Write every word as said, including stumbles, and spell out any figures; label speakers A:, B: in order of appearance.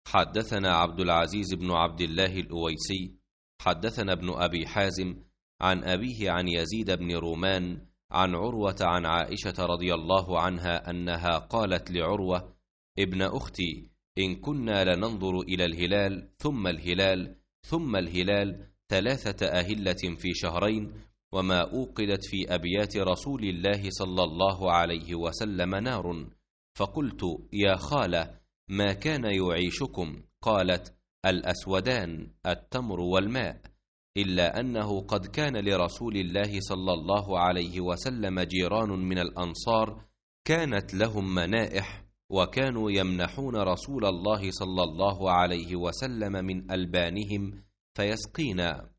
A: حدثنا عبد العزيز بن عبد الله الأويسي حدثنا ابن أبي حازم عن أبيه عن يزيد بن رومان عن عروة عن عائشة رضي الله عنها أنها قالت لعروة: ابن أختي، إن كنا لننظر إلى الهلال ثم الهلال ثم الهلال ثلاثة أهلة في شهرين، وما أوقدت في أبيات رسول الله صلى الله عليه وسلم نار. فقلت: يا خالة، ما كان يعيشكم؟ قالت: الأسودان، التمر والماء، إلا أنه قد كان لرسول الله صلى الله عليه وسلم جيران من الأنصار كانت لهم منائح، وكانوا يمنحون رسول الله صلى الله عليه وسلم من ألبانهم فيسقينا.